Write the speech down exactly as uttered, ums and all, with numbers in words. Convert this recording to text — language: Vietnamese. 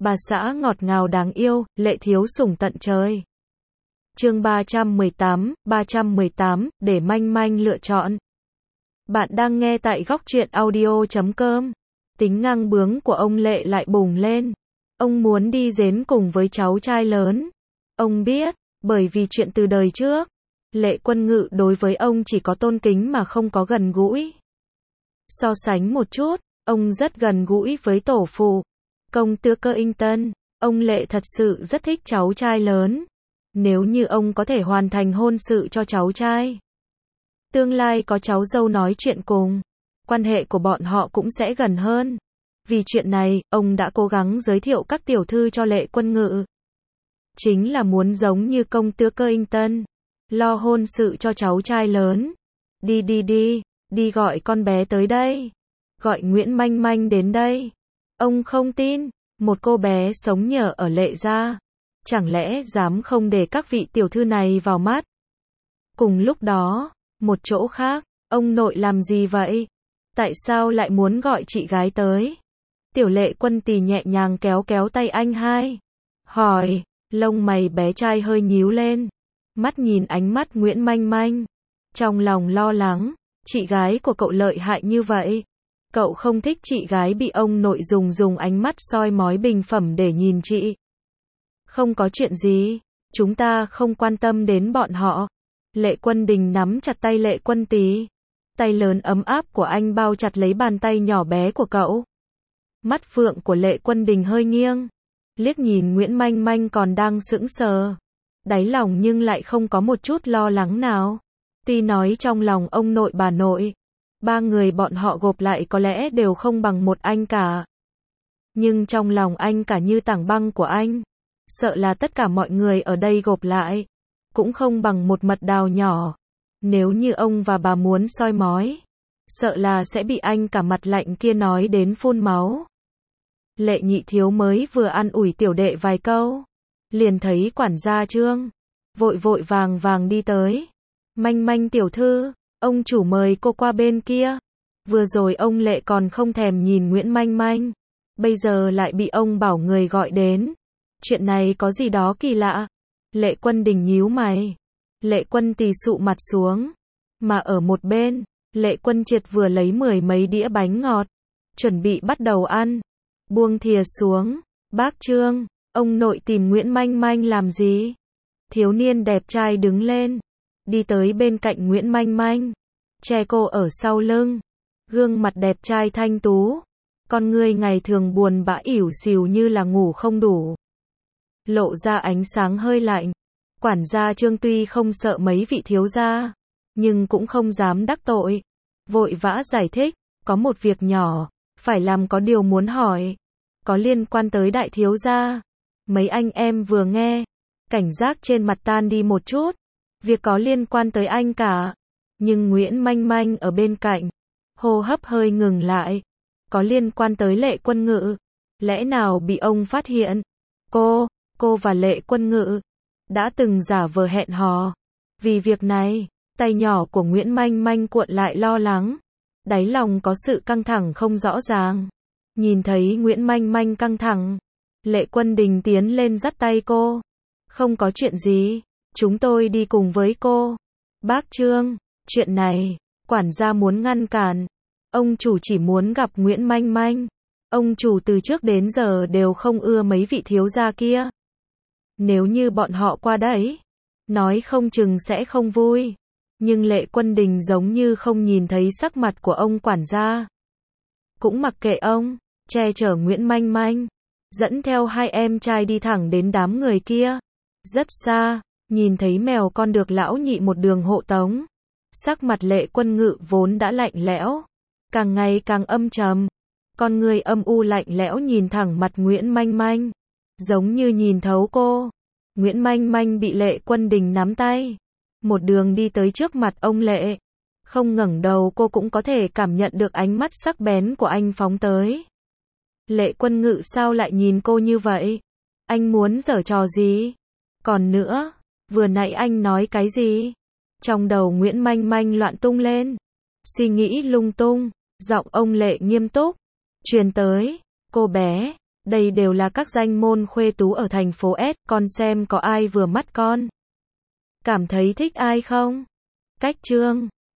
bà xã ngọt ngào đáng yêu, Lệ thiếu sủng tận trời. Chương ba trăm mười tám, ba trăm mười tám, để manh manh lựa chọn. Bạn đang nghe tại góc truyện audio chấm com. Tính ngang bướng của ông Lệ lại bùng lên. Ông muốn đi dến cùng với cháu trai lớn. Ông biết, bởi vì chuyện từ đời trước, Lệ Quân Ngự đối với ông chỉ có tôn kính mà không có gần gũi. So sánh một chút, ông rất gần gũi với tổ phụ, công tước Kennington. Ông Lệ thật sự rất thích cháu trai lớn. Nếu như ông có thể hoàn thành hôn sự cho cháu trai, tương lai có cháu dâu nói chuyện cùng, quan hệ của bọn họ cũng sẽ gần hơn. Vì chuyện này, ông đã cố gắng giới thiệu các tiểu thư cho Lệ Quân Ngự. Chính là muốn giống như công tước Kennington, lo hôn sự cho cháu trai lớn. Đi đi đi, đi gọi con bé tới đây. Gọi Nguyễn Manh Manh đến đây. Ông không tin, một cô bé sống nhờ ở Lệ gia, chẳng lẽ dám không để các vị tiểu thư này vào mắt. Cùng lúc đó, một chỗ khác, ông nội làm gì vậy? Tại sao lại muốn gọi chị gái tới? Tiểu Lệ Quân Tỳ nhẹ nhàng kéo kéo tay anh hai. Hỏi, lông mày bé trai hơi nhíu lên. Mắt nhìn ánh mắt Nguyễn Manh Manh. Trong lòng lo lắng, chị gái của cậu lợi hại như vậy. Cậu không thích chị gái bị ông nội dùng dùng ánh mắt soi mói bình phẩm để nhìn chị. Không có chuyện gì, chúng ta không quan tâm đến bọn họ. Lệ Quân Đình nắm chặt tay Lệ Quân Tỳ. Tay lớn ấm áp của anh bao chặt lấy bàn tay nhỏ bé của cậu. Mắt phượng của Lệ Quân Đình hơi nghiêng, liếc nhìn Nguyễn Manh Manh còn đang sững sờ. Đáy lòng nhưng lại không có một chút lo lắng nào. Tuy nói trong lòng ông nội bà nội, ba người bọn họ gộp lại có lẽ đều không bằng một anh cả. Nhưng trong lòng anh cả như tảng băng của anh, sợ là tất cả mọi người ở đây gộp lại, cũng không bằng một mật đào nhỏ. Nếu như ông và bà muốn soi mói, sợ là sẽ bị anh cả mặt lạnh kia nói đến phun máu. Lệ Nhị Thiếu mới vừa an ủi tiểu đệ vài câu, liền thấy quản gia Trương vội vội vàng vàng đi tới. Manh Manh tiểu thư, ông chủ mời cô qua bên kia. Vừa rồi ông Lệ còn không thèm nhìn Nguyễn Manh Manh, bây giờ lại bị ông bảo người gọi đến. Chuyện này có gì đó kỳ lạ. Lệ Quân Đình nhíu mày. Lệ Quân Tỳ sụ mặt xuống. Mà ở một bên, Lệ Quân Triệt vừa lấy mười mấy đĩa bánh ngọt, chuẩn bị bắt đầu ăn. Buông thìa xuống. Bác Trương, ông nội tìm Nguyễn Manh Manh làm gì? Thiếu niên đẹp trai đứng lên, đi tới bên cạnh Nguyễn Manh Manh, che cô ở sau lưng. Gương mặt đẹp trai thanh tú, con người ngày thường buồn bã ỉu xìu như là ngủ không đủ, lộ ra ánh sáng hơi lạnh. Quản gia Trương tuy không sợ mấy vị thiếu gia, nhưng cũng không dám đắc tội, vội vã giải thích, có một việc nhỏ, phải làm có điều muốn hỏi, có liên quan tới đại thiếu gia. Mấy anh em vừa nghe, cảnh giác trên mặt tan đi một chút, việc có liên quan tới anh cả. Nhưng Nguyễn Manh Manh ở bên cạnh, hô hấp hơi ngừng lại, có liên quan tới Lệ Quân Ngự, lẽ nào bị ông phát hiện? Cô, cô và Lệ Quân Ngự đã từng giả vờ hẹn hò. Vì việc này, tay nhỏ của Nguyễn Manh Manh cuộn lại lo lắng, đáy lòng có sự căng thẳng không rõ ràng. Nhìn thấy Nguyễn Manh Manh căng thẳng, Lệ Quân Đình tiến lên dắt tay cô. Không có chuyện gì, chúng tôi đi cùng với cô. Bác Trương, chuyện này, quản gia muốn ngăn cản. Ông chủ chỉ muốn gặp Nguyễn Manh Manh. Ông chủ từ trước đến giờ đều không ưa mấy vị thiếu gia kia. Nếu như bọn họ qua đấy, nói không chừng sẽ không vui. Nhưng Lệ Quân Đình giống như không nhìn thấy sắc mặt của ông quản gia. Cũng mặc kệ ông, che chở Nguyễn Manh Manh, dẫn theo hai em trai đi thẳng đến đám người kia. Rất xa, nhìn thấy mèo con được lão nhị một đường hộ tống. Sắc mặt Lệ Quân Ngự vốn đã lạnh lẽo, càng ngày càng âm trầm. Con người âm u lạnh lẽo nhìn thẳng mặt Nguyễn Manh Manh, giống như nhìn thấu cô. Nguyễn Manh Manh bị Lệ Quân Đình nắm tay, một đường đi tới trước mặt ông Lệ. Không ngẩng đầu cô cũng có thể cảm nhận được ánh mắt sắc bén của anh phóng tới. Lệ Quân Ngự sao lại nhìn cô như vậy? Anh muốn giở trò gì? Còn nữa, vừa nãy anh nói cái gì? Trong đầu Nguyễn Manh Manh loạn tung lên, suy nghĩ lung tung, giọng ông Lệ nghiêm túc truyền tới, cô bé, Đây đều là các danh môn khuê tú ở thành phố S, con xem có ai vừa mắt con. Cảm thấy thích ai không? Cách chương